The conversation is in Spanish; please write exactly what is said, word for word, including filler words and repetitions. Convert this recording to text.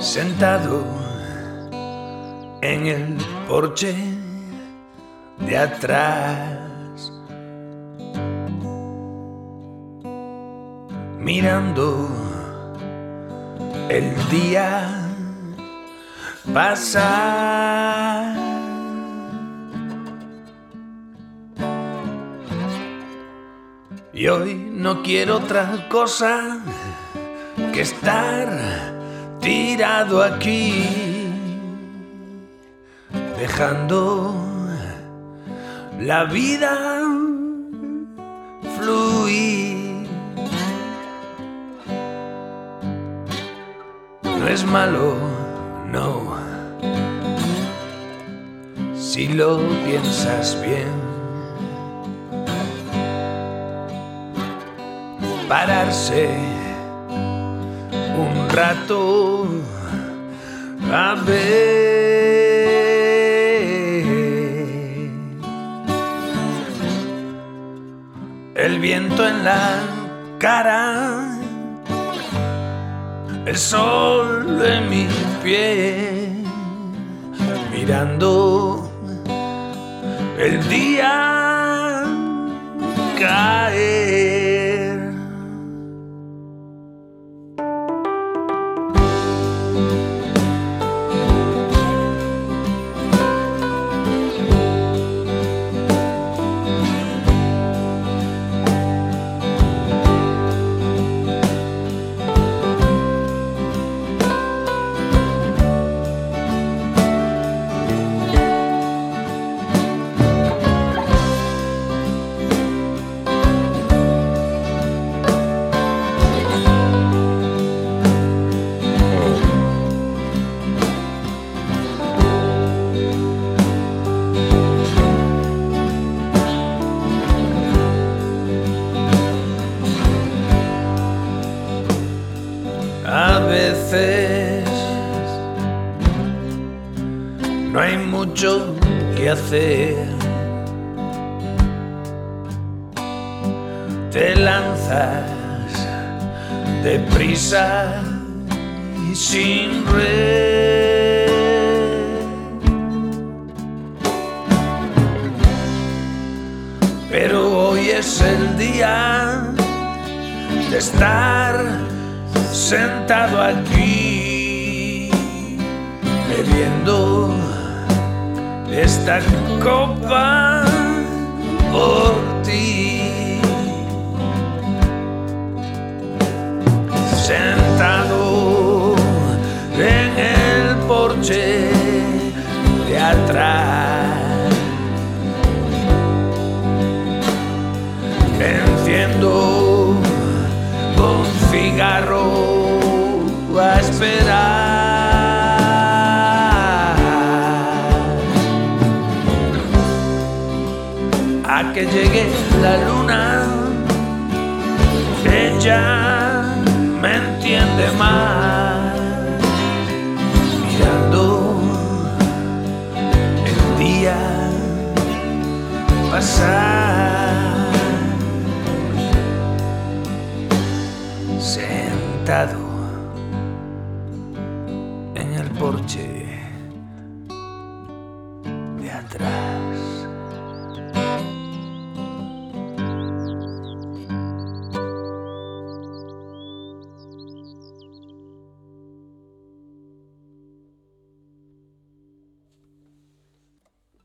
sentado en el porche de atrás, mirando el día pasar. Y hoy no quiero otra cosa que estar tirado aquí, dejando la vida fluir. No es malo, no, si lo piensas bien. Pararse un rato a ver el viento en la cara, el sol en mi pie, mirando el día caer. A veces no hay mucho que hacer, te lanzas deprisa y sin red, pero hoy es el día de estar sentado aquí, bebiendo esta copa por ti, sentado en el porche de atrás, enciendo un cigarro a esperar a que llegue la luna. Ella me entiende más, mirando el día pasar, sentado en el porche